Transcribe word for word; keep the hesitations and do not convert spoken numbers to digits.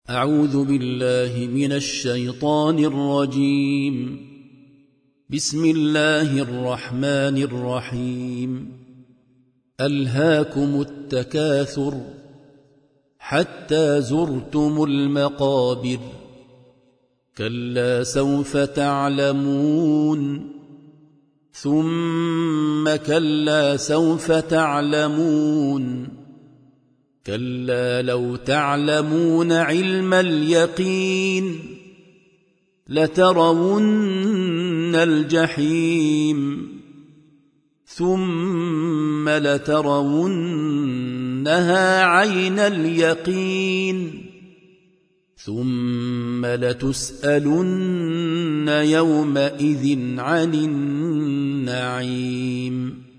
أعوذ بالله من الشيطان الرجيم. بسم الله الرحمن الرحيم. ألهاكم التكاثر حتى زرتم المقابر، كلا سوف تعلمون ثم كلا سوف تعلمون، كلا لو تعلمون علم اليقين لترون الجحيم ثم لترونها عين اليقين ثم لتسألن يومئذ عن النعيم.